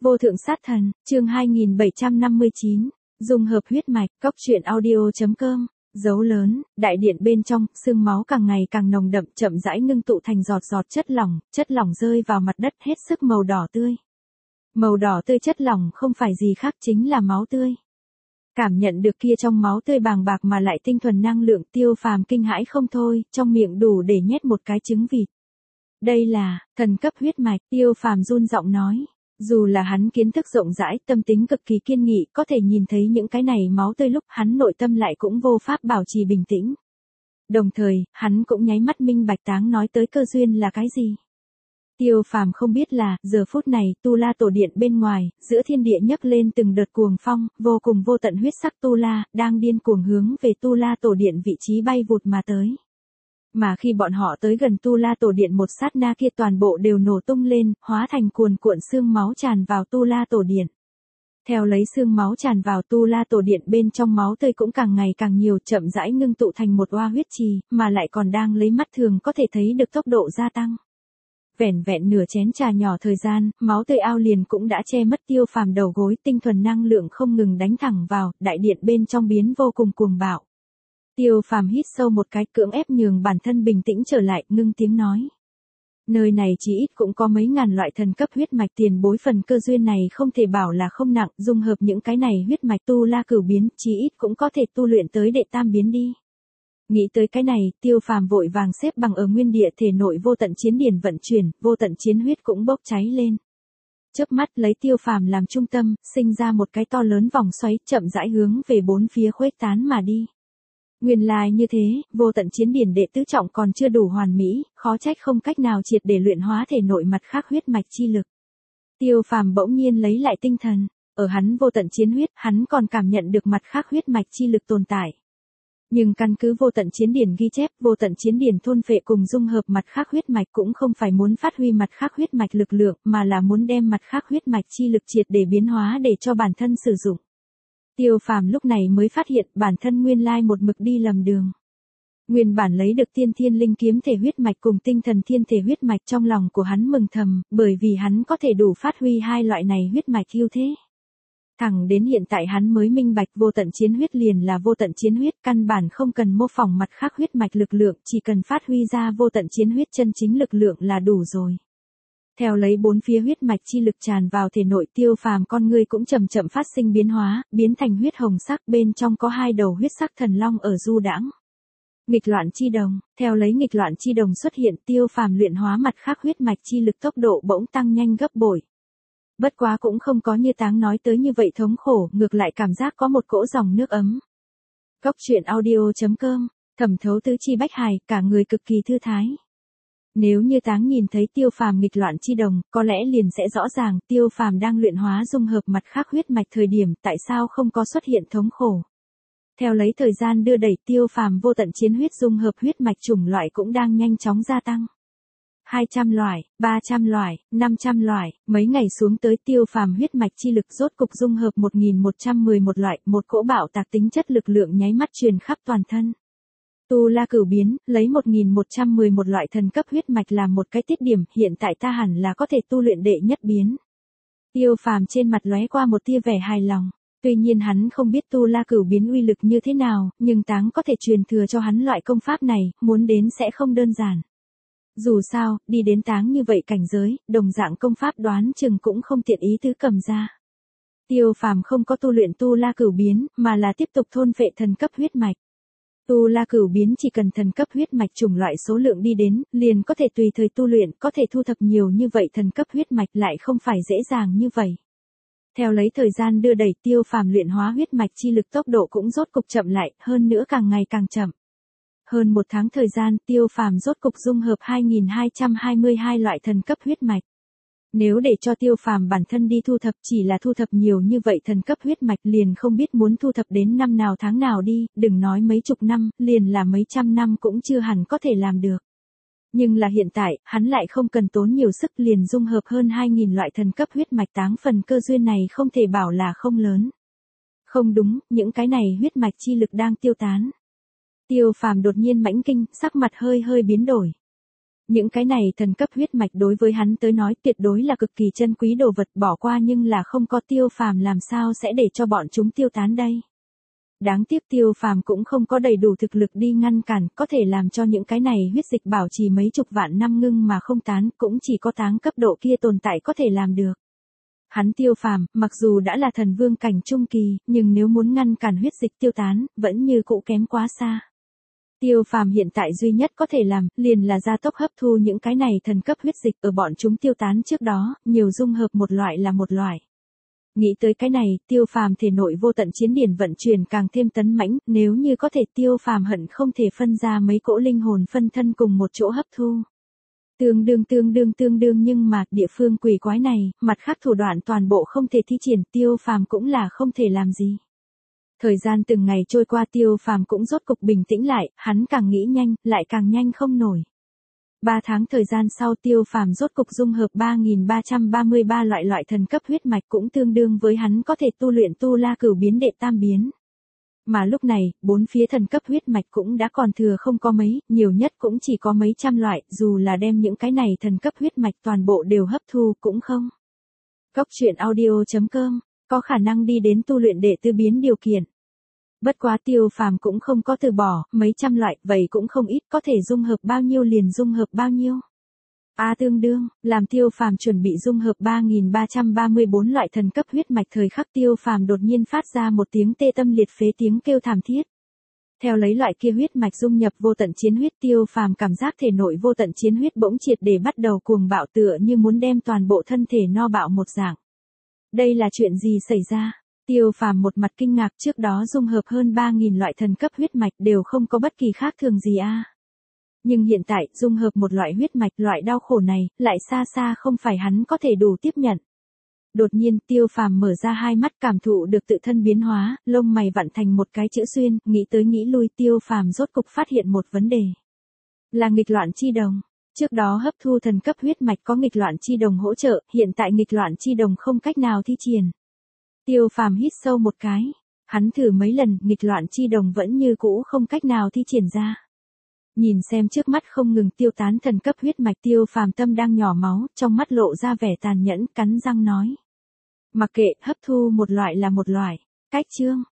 Vô thượng sát thần, chương 2759, dung hợp huyết mạch, cốc truyện audio.com, dấu lớn, đại điện bên trong, xương máu càng ngày càng nồng đậm, chậm rãi ngưng tụ thành giọt giọt chất lỏng rơi vào mặt đất hết sức màu đỏ tươi. Màu đỏ tươi chất lỏng không phải gì khác chính là máu tươi. Cảm nhận được kia trong máu tươi bàng bạc mà lại tinh thuần năng lượng, Tiêu Phàm kinh hãi không thôi, trong miệng đủ để nhét một cái trứng vịt. Đây là thần cấp huyết mạch, Tiêu Phàm run giọng nói. Dù là hắn kiến thức rộng rãi, tâm tính cực kỳ kiên nghị, có thể nhìn thấy những cái này máu tươi lúc hắn nội tâm lại cũng vô pháp bảo trì bình tĩnh. Đồng thời, hắn cũng nháy mắt minh bạch Táng nói tới cơ duyên là cái gì. Tiêu Phàm không biết là, giờ phút này, Tu La tổ điện bên ngoài, giữa thiên địa nhấc lên từng đợt cuồng phong, vô cùng vô tận huyết sắc Tu La, đang điên cuồng hướng về Tu La tổ điện vị trí bay vụt mà tới. Mà khi bọn họ tới gần Tu La tổ điện một sát na kia toàn bộ đều nổ tung lên, hóa thành cuồn cuộn xương máu tràn vào Tu La tổ điện. Theo lấy xương máu tràn vào Tu La tổ điện bên trong máu tươi cũng càng ngày càng nhiều, chậm rãi ngưng tụ thành một oa huyết trì, mà lại còn đang lấy mắt thường có thể thấy được tốc độ gia tăng. Vẻn vẹn nửa chén trà nhỏ thời gian, máu tươi ao liền cũng đã che mất Tiêu Phàm đầu gối, tinh thuần năng lượng không ngừng đánh thẳng vào, đại điện bên trong biến vô cùng cuồng bạo. Tiêu Phàm hít sâu một cái, cưỡng ép nhường bản thân bình tĩnh trở lại, ngưng tiếng nói. Nơi này chỉ ít cũng có mấy ngàn loại thần cấp huyết mạch, tiền bối phần cơ duyên này không thể bảo là không nặng, dung hợp những cái này huyết mạch Tu La cửu biến, chỉ ít cũng có thể tu luyện tới đệ tam biến đi. Nghĩ tới cái này, Tiêu Phàm vội vàng xếp bằng ở nguyên địa, thể nội vô tận chiến điển vận chuyển, vô tận chiến huyết cũng bốc cháy lên. Chớp mắt lấy Tiêu Phàm làm trung tâm, sinh ra một cái to lớn vòng xoáy, chậm rãi hướng về bốn phía khuếch tán mà đi. Nguyên lai như thế, vô tận chiến điển đệ tứ trọng còn chưa đủ hoàn mỹ, khó trách không cách nào triệt để luyện hóa thể nội mặt khác huyết mạch chi lực. Tiêu Phàm bỗng nhiên lấy lại tinh thần, ở hắn vô tận chiến huyết, hắn còn cảm nhận được mặt khác huyết mạch chi lực tồn tại. Nhưng căn cứ vô tận chiến điển ghi chép, vô tận chiến điển thôn phệ cùng dung hợp mặt khác huyết mạch cũng không phải muốn phát huy mặt khác huyết mạch lực lượng, mà là muốn đem mặt khác huyết mạch chi lực triệt để biến hóa để cho bản thân sử dụng. Tiêu Phàm lúc này mới phát hiện bản thân nguyên lai một mực đi lầm đường. Nguyên bản lấy được tiên thiên linh kiếm thể huyết mạch cùng tinh thần thiên thể huyết mạch, trong lòng của hắn mừng thầm, bởi vì hắn có thể đủ phát huy hai loại này huyết mạch ưu thế. Thẳng đến hiện tại hắn mới minh bạch vô tận chiến huyết liền là vô tận chiến huyết, căn bản không cần mô phỏng mặt khác huyết mạch lực lượng, chỉ cần phát huy ra vô tận chiến huyết chân chính lực lượng là đủ rồi. Theo lấy bốn phía huyết mạch chi lực tràn vào thể nội, Tiêu Phàm con ngươi cũng chậm chậm phát sinh biến hóa, biến thành huyết hồng sắc, bên trong có hai đầu huyết sắc thần long ở du đãng. Nghịch loạn chi đồng, theo lấy nghịch loạn chi đồng xuất hiện, Tiêu Phàm luyện hóa mặt khác huyết mạch chi lực tốc độ bỗng tăng nhanh gấp bội. Bất quá cũng không có như Táng nói tới như vậy thống khổ, ngược lại cảm giác có một cỗ dòng nước ấm. Cốc truyện audio.com, thẩm thấu tứ chi bách hài, cả người cực kỳ thư thái. Nếu như Táng nhìn thấy Tiêu Phàm nghịch loạn chi đồng, có lẽ liền sẽ rõ ràng Tiêu Phàm đang luyện hóa dung hợp mặt khác huyết mạch thời điểm tại sao không có xuất hiện thống khổ. Theo lấy thời gian đưa đẩy, Tiêu Phàm vô tận chiến huyết dung hợp huyết mạch chủng loại cũng đang nhanh chóng gia tăng. 200 loại, 300 loại, 500 loại, mấy ngày xuống tới Tiêu Phàm huyết mạch chi lực rốt cục dung hợp 1111 loại, một cỗ bạo tạc tính chất lực lượng nháy mắt truyền khắp toàn thân. Tu La cửu biến, lấy 1111 loại thần cấp huyết mạch làm một cái tiết điểm, hiện tại ta hẳn là có thể tu luyện đệ nhất biến. Tiêu Phàm trên mặt lóe qua một tia vẻ hài lòng. Tuy nhiên hắn không biết Tu La cửu biến uy lực như thế nào, nhưng Táng có thể truyền thừa cho hắn loại công pháp này, muốn đến sẽ không đơn giản. Dù sao, đi đến Táng như vậy cảnh giới, đồng dạng công pháp đoán chừng cũng không tiện ý tứ cầm ra. Tiêu Phàm không có tu luyện Tu La cửu biến, mà là tiếp tục thôn phệ thần cấp huyết mạch. Tu La cửu biến chỉ cần thần cấp huyết mạch chủng loại số lượng đi đến, liền có thể tùy thời tu luyện, có thể thu thập nhiều như vậy thần cấp huyết mạch lại không phải dễ dàng như vậy. Theo lấy thời gian đưa đẩy, Tiêu Phàm luyện hóa huyết mạch chi lực tốc độ cũng rốt cục chậm lại, hơn nữa càng ngày càng chậm. Hơn một tháng thời gian, Tiêu Phàm rốt cục dung hợp 2222 loại thần cấp huyết mạch. Nếu để cho Tiêu Phàm bản thân đi thu thập, chỉ là thu thập nhiều như vậy thần cấp huyết mạch liền không biết muốn thu thập đến năm nào tháng nào đi, đừng nói mấy chục năm, liền là mấy trăm năm cũng chưa hẳn có thể làm được. Nhưng là hiện tại, hắn lại không cần tốn nhiều sức, liền dung hợp hơn 2000 loại thần cấp huyết mạch. Táng phần cơ duyên này không thể bảo là không lớn. Không đúng, những cái này huyết mạch chi lực đang tiêu tán. Tiêu Phàm đột nhiên mãnh kinh, sắc mặt hơi hơi biến đổi. Những cái này thần cấp huyết mạch đối với hắn tới nói tuyệt đối là cực kỳ chân quý đồ vật, bỏ qua nhưng là không có Tiêu Phàm làm sao sẽ để cho bọn chúng tiêu tán đây. Đáng tiếc Tiêu Phàm cũng không có đầy đủ thực lực đi ngăn cản, có thể làm cho những cái này huyết dịch bảo trì mấy chục vạn năm ngưng mà không tán, cũng chỉ có táng cấp độ kia tồn tại có thể làm được. Hắn Tiêu Phàm, mặc dù đã là thần vương cảnh trung kỳ, nhưng nếu muốn ngăn cản huyết dịch tiêu tán, vẫn như cũ kém quá xa. Tiêu Phàm hiện tại duy nhất có thể làm, liền là gia tốc hấp thu những cái này thần cấp huyết dịch ở bọn chúng tiêu tán trước đó, nhiều dung hợp một loại là một loại. Nghĩ tới cái này, Tiêu Phàm thể nội vô tận chiến điển vận chuyển càng thêm tấn mãnh, nếu như có thể Tiêu Phàm hận không thể phân ra mấy cỗ linh hồn phân thân cùng một chỗ hấp thu. Tương đương nhưng mà địa phương quỷ quái này, mặt khác thủ đoạn toàn bộ không thể thi triển, Tiêu Phàm cũng là không thể làm gì. Thời gian từng ngày trôi qua, Tiêu Phàm cũng rốt cục bình tĩnh lại, hắn càng nghĩ nhanh, lại càng nhanh không nổi. 3 tháng thời gian sau, Tiêu Phàm rốt cục dung hợp 3333 loại thần cấp huyết mạch, cũng tương đương với hắn có thể tu luyện Tu La Cửu biến đệ tam biến. Mà lúc này, bốn phía thần cấp huyết mạch cũng đã còn thừa không có mấy, nhiều nhất cũng chỉ có mấy trăm loại, dù là đem những cái này thần cấp huyết mạch toàn bộ đều hấp thu cũng không. Cóc truyện audio.com, có khả năng đi đến tu luyện đệ tư biến điều kiện. Bất quá Tiêu Phàm cũng không có từ bỏ, mấy trăm loại, vậy cũng không ít, có thể dung hợp bao nhiêu liền dung hợp bao nhiêu. Tương đương, làm Tiêu Phàm chuẩn bị dung hợp 3334 loại thần cấp huyết mạch thời khắc, Tiêu Phàm đột nhiên phát ra một tiếng tê tâm liệt phế, tiếng kêu thảm thiết. Theo lấy loại kia huyết mạch dung nhập vô tận chiến huyết, Tiêu Phàm cảm giác thể nội vô tận chiến huyết bỗng triệt để bắt đầu cuồng bạo, tựa như muốn đem toàn bộ thân thể no bạo một dạng. Đây là chuyện gì xảy ra? Tiêu Phàm một mặt kinh ngạc, trước đó dung hợp hơn 3000 loại thần cấp huyết mạch đều không có bất kỳ khác thường gì Nhưng hiện tại, dung hợp một loại huyết mạch, loại đau khổ này, lại xa xa không phải hắn có thể đủ tiếp nhận. Đột nhiên, Tiêu Phàm mở ra hai mắt, cảm thụ được tự thân biến hóa, lông mày vặn thành một cái chữ xuyên, nghĩ tới nghĩ lui, Tiêu Phàm rốt cục phát hiện một vấn đề. Là nghịch loạn chi đồng. Trước đó hấp thu thần cấp huyết mạch có nghịch loạn chi đồng hỗ trợ, hiện tại nghịch loạn chi đồng không cách nào thi triển. Tiêu Phàm hít sâu một cái. Hắn thử mấy lần, nghịch loạn chi đồng vẫn như cũ không cách nào thi triển ra. Nhìn xem trước mắt không ngừng tiêu tán thần cấp huyết mạch, Tiêu Phàm tâm đang nhỏ máu, trong mắt lộ ra vẻ tàn nhẫn, cắn răng nói. Mặc kệ, hấp thu một loại là một loại. Cách chương.